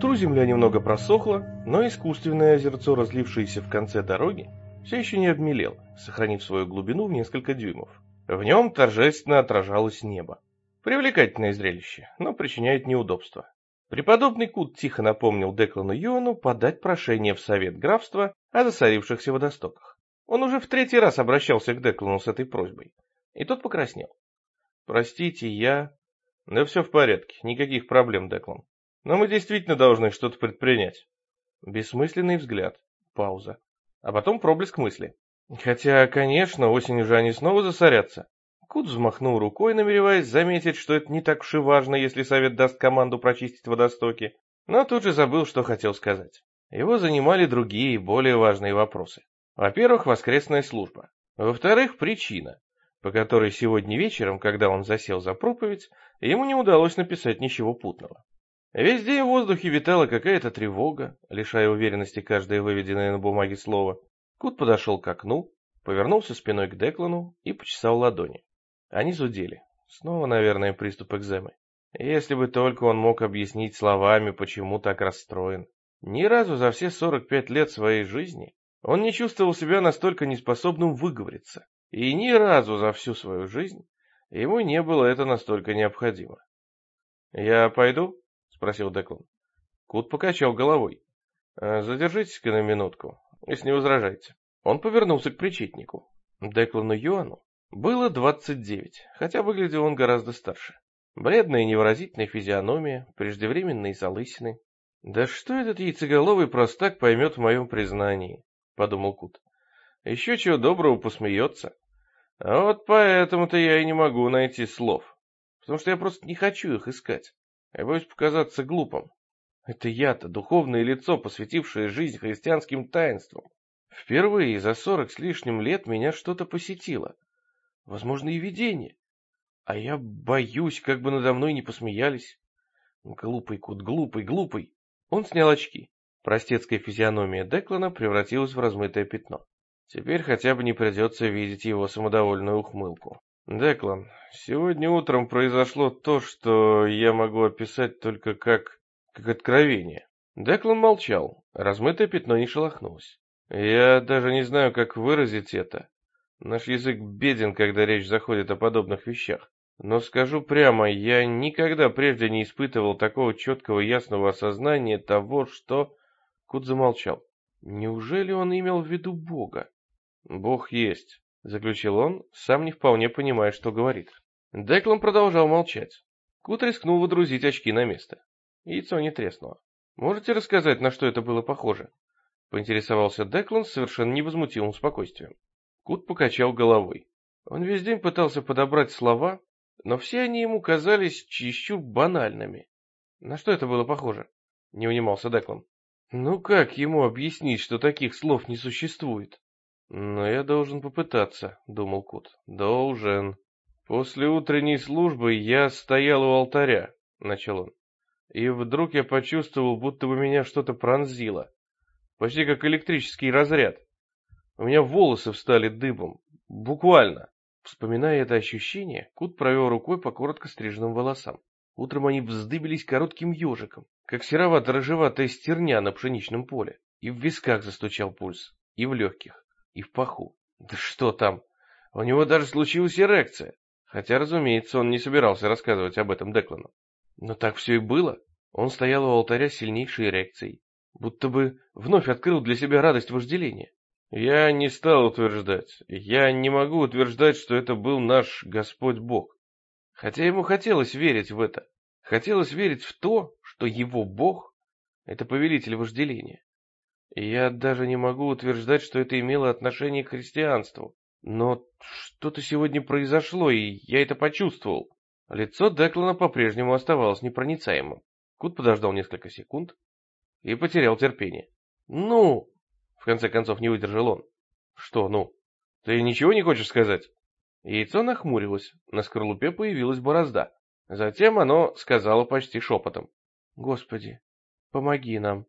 утру земля немного просохла, но искусственное озерцо, разлившееся в конце дороги, все еще не обмелело, сохранив свою глубину в несколько дюймов. В нем торжественно отражалось небо. Привлекательное зрелище, но причиняет неудобства. Преподобный Кут тихо напомнил Деклану Юану подать прошение в Совет графства о засорившихся водостоках. Он уже в 3-й раз обращался к Деклану с этой просьбой, и тот покраснел. «Простите, я...» «Да все в порядке, никаких проблем, Деклан. Но мы действительно должны что-то предпринять». Бессмысленный взгляд, пауза, а потом проблеск мысли. «Хотя, конечно, осенью же они снова засорятся». Кут взмахнул рукой, намереваясь заметить, что это не так уж и важно, если совет даст команду прочистить водостоки, но тут же забыл, что хотел сказать. Его занимали другие, более важные вопросы. Во-первых, воскресная служба. Во-вторых, причина, по которой сегодня вечером, когда он засел за проповедь, ему не удалось написать ничего путного. Весь день в воздухе витала какая-то тревога, лишая уверенности каждое выведенное на бумаге слово. Кут подошел к окну, повернулся спиной к Деклану и почесал ладони. Они зудели. Снова, наверное, приступ экземы. Если бы только он мог объяснить словами, почему так расстроен. Ни разу за все 45 лет своей жизни он не чувствовал себя настолько неспособным выговориться. И ни разу за всю свою жизнь ему не было это настолько необходимо. «Я пойду?» — спросил Деклан. Кут покачал головой. «Задержитесь-ка на минутку, если не возражаете». Он повернулся к причетнику. Деклану Юану было 29, хотя выглядел он гораздо старше. Бледная и невыразительная физиономия, преждевременные залысины. «Да что этот яйцеголовый простак поймет в моем признании?» — подумал Кут. «Еще чего доброго посмеется. А вот поэтому-то я и не могу найти слов, потому что я просто не хочу их искать. Я боюсь показаться глупым. Это я-то, духовное лицо, посвятившее жизнь христианским таинствам. Впервые за 40 с лишним лет меня что-то посетило. Возможно, и видение. А я боюсь, как бы надо мной не посмеялись. Глупый Кут, глупый, глупый». Он снял очки. Простецкая физиономия Деклана превратилась в размытое пятно. Теперь хотя бы не придется видеть его самодовольную ухмылку. «Деклан, сегодня утром произошло то, что я могу описать только как откровение». Деклан молчал, размытое пятно не шелохнулось. «Я даже не знаю, как выразить это. Наш язык беден, когда речь заходит о подобных вещах. Но скажу прямо, я никогда прежде не испытывал такого четкого и ясного осознания того, что...» Кут замолчал. Неужели он имел в виду Бога? «Бог есть», — заключил он, сам не вполне понимая, что говорит. Деклан продолжал молчать. Кут рискнул водрузить очки на место. Яйцо не треснуло. «Можете рассказать, на что это было похоже?» — поинтересовался Деклан с совершенно невозмутимым спокойствием. Кут покачал головой. Он весь день пытался подобрать слова, но все они ему казались чересчур банальными. «На что это было похоже?» — не унимался Деклан. «Ну как ему объяснить, что таких слов не существует?» «Но я должен попытаться», — думал Кут. «Должен». «После утренней службы я стоял у алтаря», — начал он. «И вдруг я почувствовал, будто бы меня что-то пронзило. Почти как электрический разряд. У меня волосы встали дыбом. Буквально». Вспоминая это ощущение, Кут провел рукой по коротко стриженным волосам. Утром они вздыбились коротким ежиком, как серовато-рыжеватая стерня на пшеничном поле. И в висках застучал пульс, и в легких, и в паху. Да что там? У него даже случилась эрекция. Хотя, разумеется, он не собирался рассказывать об этом Деклану. Но так все и было. Он стоял у алтаря с сильнейшей эрекцией, будто бы вновь открыл для себя радость вожделения. Я не стал утверждать. Я не могу утверждать, что это был наш Господь Бог. Хотя ему хотелось верить в это. Хотелось верить в то, что его Бог — это повелитель вожделения. И я даже не могу утверждать, что это имело отношение к христианству. Но что-то сегодня произошло, и я это почувствовал. Лицо Деклана по-прежнему оставалось непроницаемым. Кут подождал несколько секунд и потерял терпение. «Ну!» — в конце концов не выдержал он. «Что «ну»? Ты ничего не хочешь сказать?» Яйцо нахмурилось, на скорлупе появилась борозда. Затем оно сказало почти шепотом. «Господи, помоги нам».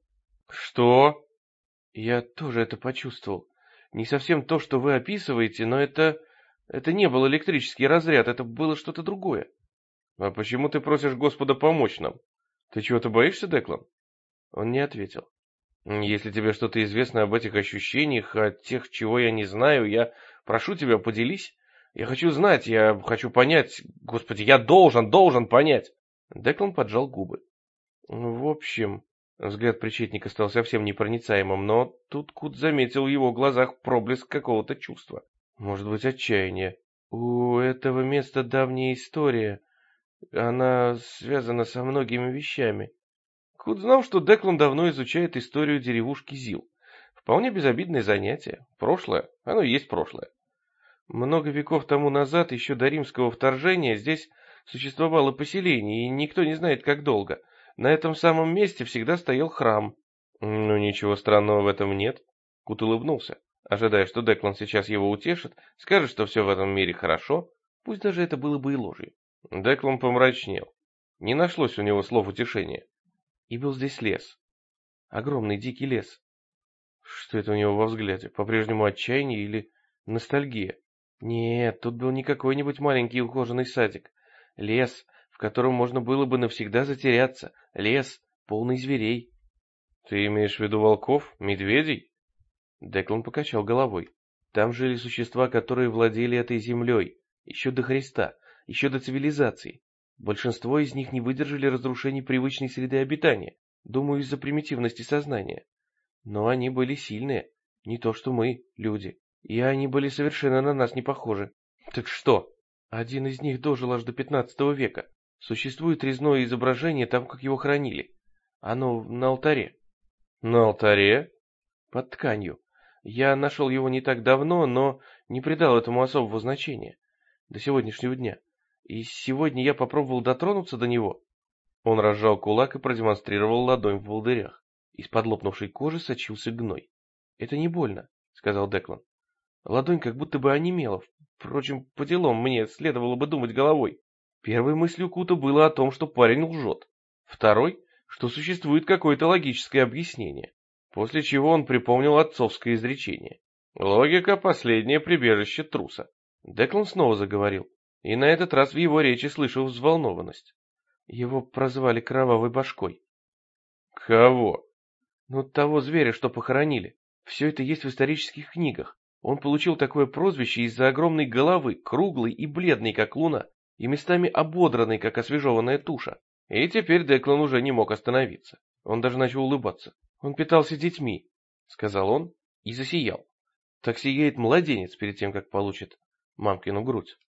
«Что?» «Я тоже это почувствовал. Не совсем то, что вы описываете, но это не был электрический разряд, это было что-то другое». «А почему ты просишь Господа помочь нам? Ты чего-то боишься, Деклан?» Он не ответил. Если тебе что-то известно об этих ощущениях, о тех, чего я не знаю, я прошу тебя, поделись. Я хочу знать, я хочу понять. Господи, я должен понять. Деклан поджал губы. В общем, взгляд причетника стал совсем непроницаемым, но тут Кут заметил в его глазах проблеск какого-то чувства. Может быть, отчаяние. У этого места давняя история. Она связана со многими вещами. Кут знал, что Деклан давно изучает историю деревушки Зил. Вполне безобидное занятие. Прошлое, оно и есть прошлое. Много веков тому назад, еще до римского вторжения, здесь существовало поселение, и никто не знает, как долго. На этом самом месте всегда стоял храм. Ну, ничего странного в этом нет. Кут улыбнулся, ожидая, что Деклан сейчас его утешит, скажет, что все в этом мире хорошо, пусть даже это было бы и ложью. Деклан помрачнел. Не нашлось у него слов утешения. И был здесь лес. Огромный дикий лес. Что это у него во взгляде? По-прежнему отчаяние или ностальгия? Нет, тут был не какой-нибудь маленький ухоженный садик. Лес, в котором можно было бы навсегда затеряться. Лес, полный зверей. Ты имеешь в виду волков, медведей? Деклан покачал головой. Там жили существа, которые владели этой землей. Еще до Христа, еще до цивилизации. Большинство из них не выдержали разрушений привычной среды обитания. Думаю, из-за примитивности сознания. Но они были сильные. Не то что мы, люди. И они были совершенно на нас не похожи. Так что? Один из них дожил аж до 15 века. Существует резное изображение там, как его хранили. Оно на алтаре. На алтаре? Под тканью. Я нашел его не так давно, но не придал этому особого значения. До сегодняшнего дня. И сегодня я попробовал дотронуться до него. Он разжал кулак и продемонстрировал ладонь в волдырях. Из-под лопнувшей кожи сочился гной. «Это не больно», — сказал Деклан. Ладонь как будто бы онемела. Впрочем, по делам мне следовало бы думать головой. Первой мыслью Кута было о том, что парень лжет. Второй, что существует какое-то логическое объяснение. После чего он припомнил отцовское изречение. Логика — последнее прибежище труса. Деклан снова заговорил, и на этот раз в его речи слышал взволнованность. Его прозвали Кровавой Башкой. Кого? Ну, того зверя, что похоронили. Все это есть в исторических книгах. Он получил такое прозвище из-за огромной головы, круглой и бледной, как луна, и местами ободранной, как освежеванная туша. И теперь Деклан уже не мог остановиться. Он даже начал улыбаться. Он питался детьми, сказал он, и засиял. Так сияет младенец перед тем, как получит мамкину грудь.